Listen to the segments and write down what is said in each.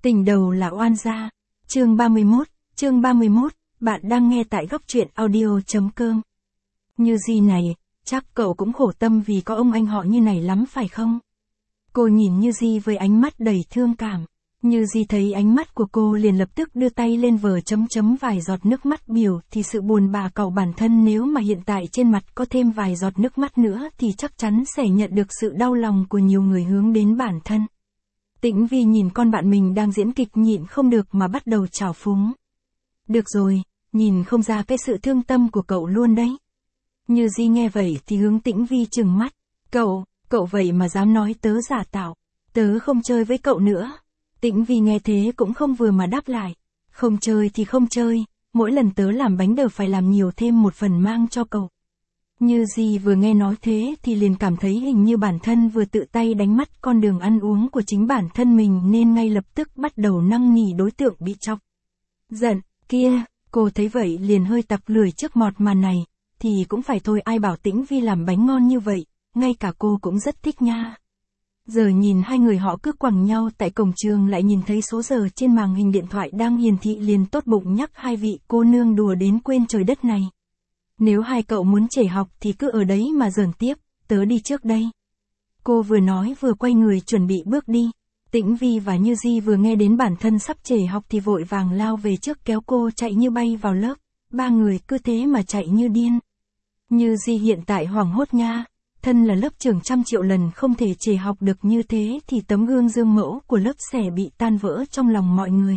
Tình đầu là oan gia. Chương 31, bạn đang nghe tại góc truyện audio.com. Như Di này, chắc cậu cũng khổ tâm vì có ông anh họ như này lắm phải không? Cô nhìn Như Di với ánh mắt đầy thương cảm. Như Di thấy ánh mắt của cô liền lập tức đưa tay lên vờ chấm chấm vài giọt nước mắt biểu thì sự buồn bã cậu bản thân nếu mà hiện tại trên mặt có thêm vài giọt nước mắt nữa thì chắc chắn sẽ nhận được sự đau lòng của nhiều người hướng đến bản thân. Tĩnh Vi nhìn con bạn mình đang diễn kịch nhịn không được mà bắt đầu trào phúng. Được rồi, nhìn không ra cái sự thương tâm của cậu luôn đấy. Như Di nghe vậy thì hướng Tĩnh Vi trừng mắt. Cậu vậy mà dám nói tớ giả tạo. Tớ không chơi với cậu nữa. Tĩnh Vi nghe thế cũng không vừa mà đáp lại. Không chơi thì không chơi, mỗi lần tớ làm bánh đều phải làm nhiều thêm một phần mang cho cậu. Như Di vừa nghe nói thế thì liền cảm thấy hình như bản thân vừa tự tay đánh mất con đường ăn uống của chính bản thân mình nên ngay lập tức bắt đầu năn nỉ đối tượng bị chọc. Giận, kia, cô thấy vậy liền hơi tặc lưỡi trước mọt màn này, thì cũng phải thôi ai bảo Tĩnh Vi làm bánh ngon như vậy, ngay cả cô cũng rất thích nha. Giờ nhìn hai người họ cứ quẳng nhau tại cổng trường lại nhìn thấy số giờ trên màn hình điện thoại đang hiển thị liền tốt bụng nhắc hai vị cô nương đùa đến quên trời đất này. Nếu hai cậu muốn trễ học thì cứ ở đấy mà giỡn tiếp, tớ đi trước đây. Cô vừa nói vừa quay người chuẩn bị bước đi. Tĩnh Vi và Như Di vừa nghe đến bản thân sắp trễ học thì vội vàng lao về trước kéo cô chạy như bay vào lớp. Ba người cứ thế mà chạy như điên. Như Di hiện tại hoảng hốt nha. Thân là lớp trưởng 100 triệu lần không thể trễ học được như thế thì tấm gương gương mẫu của lớp sẽ bị tan vỡ trong lòng mọi người.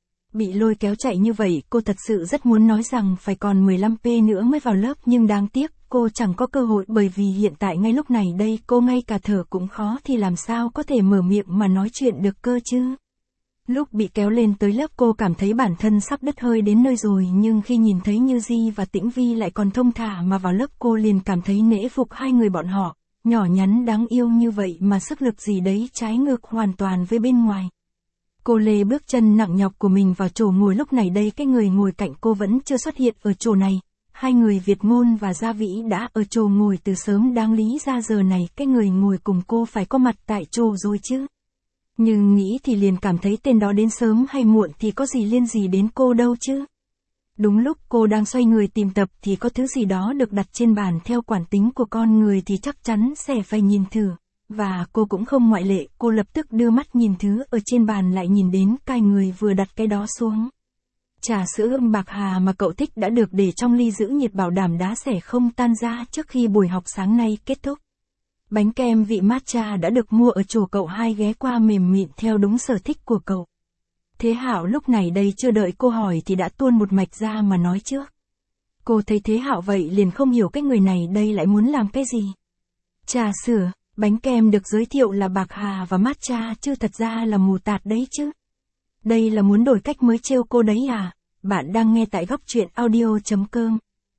Bị lôi kéo chạy như vậy cô thật sự rất muốn nói rằng phải còn 15p nữa mới vào lớp nhưng đáng tiếc cô chẳng có cơ hội bởi vì hiện tại ngay lúc này đây cô ngay cả thở cũng khó thì làm sao có thể mở miệng mà nói chuyện được cơ chứ. Lúc bị kéo lên tới lớp cô cảm thấy bản thân sắp đứt hơi đến nơi rồi nhưng khi nhìn thấy Như Di và Tĩnh Vi lại còn thông thả mà vào lớp cô liền cảm thấy nể phục hai người bọn họ, nhỏ nhắn đáng yêu như vậy mà sức lực gì đấy trái ngược hoàn toàn với bên ngoài. Cô lê bước chân nặng nhọc của mình vào chỗ ngồi lúc này đây cái người ngồi cạnh cô vẫn chưa xuất hiện ở chỗ này. Hai người Việt Ngôn và Gia Vĩ đã ở chỗ ngồi từ sớm đáng lý ra giờ này cái người ngồi cùng cô phải có mặt tại chỗ rồi chứ. Nhưng nghĩ thì liền cảm thấy tên đó đến sớm hay muộn thì có gì liên gì đến cô đâu chứ. Đúng lúc cô đang xoay người tìm tập thì có thứ gì đó được đặt trên bàn theo quản tính của con người thì chắc chắn sẽ phải nhìn thử. Và cô cũng không ngoại lệ, cô lập tức đưa mắt nhìn thứ ở trên bàn lại nhìn đến cái người vừa đặt cái đó xuống. Trà sữa ươm bạc hà mà cậu thích đã được để trong ly giữ nhiệt bảo đảm đá sẽ không tan ra trước khi buổi học sáng nay kết thúc. Bánh kem vị matcha đã được mua ở chỗ cậu hai ghé qua mềm mịn theo đúng sở thích của cậu. Thế Hạo lúc này đây chưa đợi cô hỏi thì đã tuôn một mạch ra mà nói trước. Cô thấy Thế Hạo vậy liền không hiểu cái người này đây lại muốn làm cái gì. Trà sữa, bánh kem được giới thiệu là bạc hà và matcha chứ thật ra là mù tạt đấy chứ. Đây là muốn đổi cách mới trêu cô đấy à? Bạn đang nghe tại góc truyện audio.com.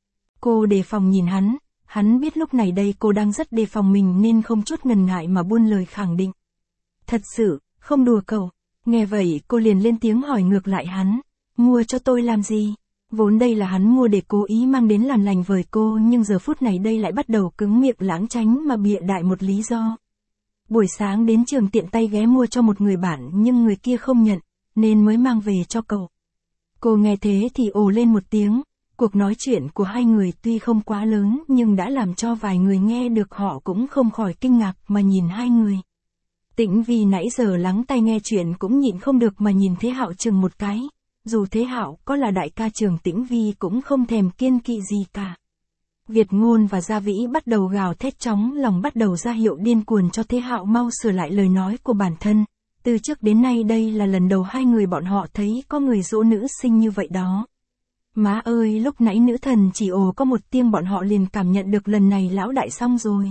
Cô đề phòng nhìn hắn biết lúc này đây cô đang rất đề phòng mình nên không chút ngần ngại mà buôn lời khẳng định. Thật sự, không đùa cậu. Nghe vậy cô liền lên tiếng hỏi ngược lại hắn. Mua cho tôi làm gì? Vốn đây là hắn mua để cố ý mang đến làm lành với cô nhưng giờ phút này đây lại bắt đầu cứng miệng lảng tránh mà bịa đại một lý do. Buổi sáng đến trường tiện tay ghé mua cho một người bạn nhưng người kia không nhận, nên mới mang về cho cậu. Cô nghe thế thì ồ lên một tiếng, cuộc nói chuyện của hai người tuy không quá lớn nhưng đã làm cho vài người nghe được họ cũng không khỏi kinh ngạc mà nhìn hai người. Tĩnh Vi nãy giờ lắng tai nghe chuyện cũng nhịn không được mà nhìn Thế Hạo chừng một cái. Dù Thế Hạo có là đại ca trường Tĩnh Vi cũng không thèm kiêng kỵ gì cả. Việt Ngôn và Gia Vĩ bắt đầu gào thét chóng lòng bắt đầu ra hiệu điên cuồng cho Thế Hạo mau sửa lại lời nói của bản thân. Từ trước đến nay đây là lần đầu hai người bọn họ thấy có người dỗ nữ sinh như vậy đó. Má ơi lúc nãy nữ thần chỉ ồ có một tiếng bọn họ liền cảm nhận được lần này lão đại xong rồi.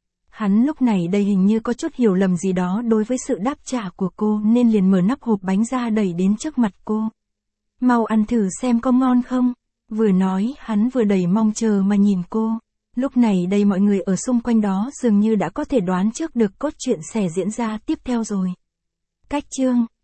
Hắn lúc này đây hình như có chút hiểu lầm gì đó đối với sự đáp trả của cô nên liền mở nắp hộp bánh ra đẩy đến trước mặt cô. Mau ăn thử xem có ngon không? Vừa nói hắn vừa đầy mong chờ mà nhìn cô. Lúc này đây mọi người ở xung quanh đó dường như đã có thể đoán trước được cốt truyện sẽ diễn ra tiếp theo rồi. Cách chương